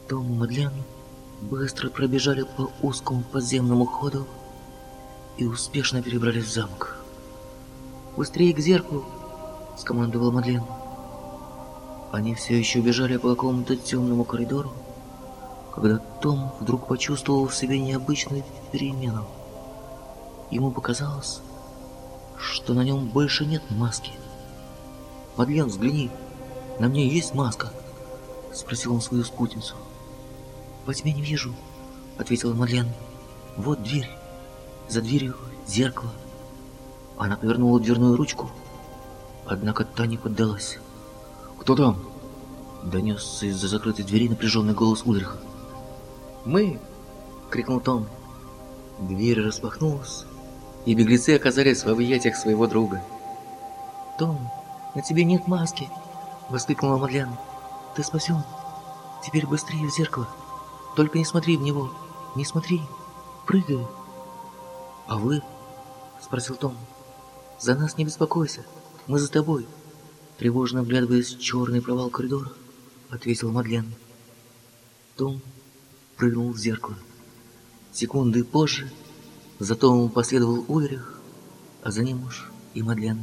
Том и Мадлен быстро пробежали по узкому подземному ходу и успешно перебрались в замок. «Быстрее к зеркалу!» — скомандовала Мадлен. Они все еще бежали по какому-то темному коридору, когда Том вдруг почувствовал в себе необычную перемену. Ему показалось, что на нем больше нет маски. «Мадлен, взгляни, на мне есть маска?» — спросил он свою спутницу. «По тьме не вижу», — ответила Мадлен. «Вот дверь, за дверью зеркало». Она повернула дверную ручку, однако та не поддалась. «Кто там?» — донесся из-за закрытой двери напряженный голос Ульриха. «Мы!» — крикнул Том. Дверь распахнулась, и беглецы оказались в объятиях своего друга. «Том, на тебе нет маски!» — воскликнула Мадлен. «Ты спасен! Теперь быстрее в зеркало! Только не смотри в него! Не смотри! Прыгай!» «А вы?» — спросил Том. «За нас не беспокойся! Мы за тобой!» Тревожно вглядываясь в черный провал коридора, ответил Мадлен. Том прыгнул в зеркало. Секунды позже за Томом последовал Ульрих, а за ним уж и Мадлен.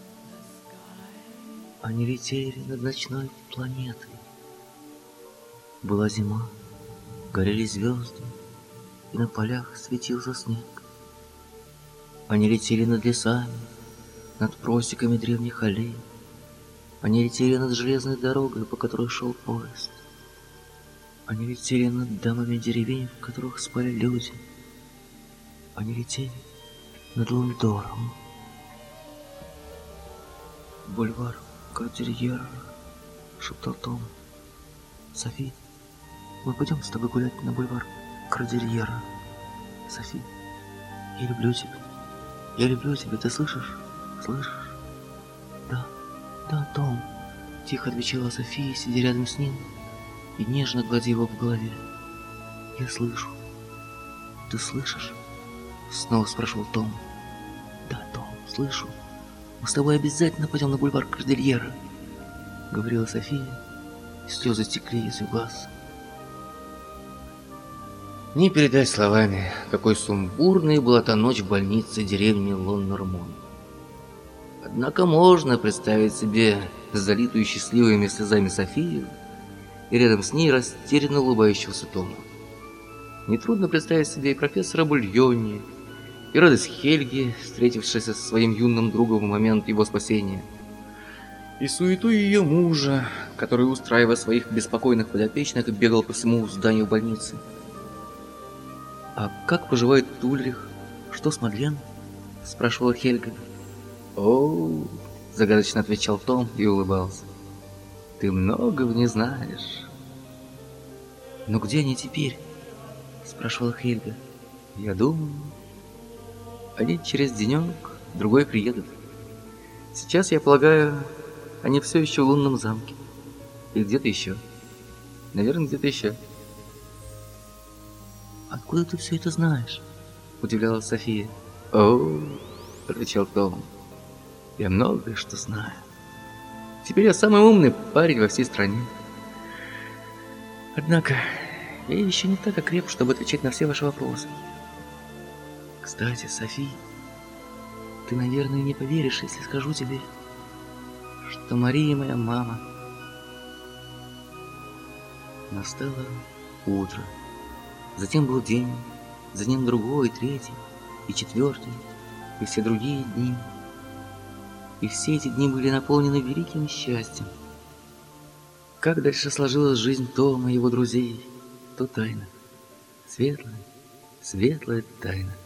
Они летели над ночной планетой. Была зима, горели звезды, и на полях светился снег. Они летели над лесами, над просеками древних аллей. Они летели над железной дорогой, по которой шел поезд. Они летели над домами деревень, в которых спали люди. Они летели над Лундором. «Бульвар Кордильера», — шептал Том. «Софи, мы пойдем с тобой гулять на бульвар Кордильера. Софи, я люблю тебя. Я люблю тебя, ты слышишь? Слышишь?» «Да, да, Том», — тихо отвечала София, сидя рядом с ним и нежно гладя его по голове. «Я слышу. Ты слышишь?» — снова спрашивал Том. «Да, Том, слышу. Мы с тобой обязательно пойдем на бульвар Кордильера», — говорила София, и слезы текли из ее глаз. Не передать словами, какой сумбурной была та ночь в больнице деревни Лон-Нормон. Однако можно представить себе залитую счастливыми слезами Софию и рядом с ней растерянно улыбающегося Тома. Нетрудно представить себе и профессора Бульонни, и радость Хельги, встретившаяся со своим юным другом в момент его спасения, и суету ее мужа, который, устраивая своих беспокойных подопечных, бегал по всему зданию больницы. «А как поживает Ульрих? Что с Мадлен?» — спрашивала Хельга. «О, — загадочно отвечал Том и улыбался, — ты многого не знаешь». «Но где они теперь?» — спрашивала Хельга. «Я думаю, они через денек, другой приедут. Сейчас, я полагаю, они все еще в лунном замке. И где-то еще. Наверное, где-то еще». «Откуда ты все это знаешь?» — удивлялась София. «О, — отвечал Том, — я многое что знаю. Теперь я самый умный парень во всей стране. Однако я еще не так окреп, чтобы отвечать на все ваши вопросы. Кстати, Софи, ты, наверное, не поверишь, если скажу тебе, что Мария моя мама». Настало утро. Затем был день, за ним другой, третий и четвертый, и все другие дни. И все эти дни были наполнены великим счастьем. Как дальше сложилась жизнь Тома и его друзей, то тайна. Светлая, светлая тайна.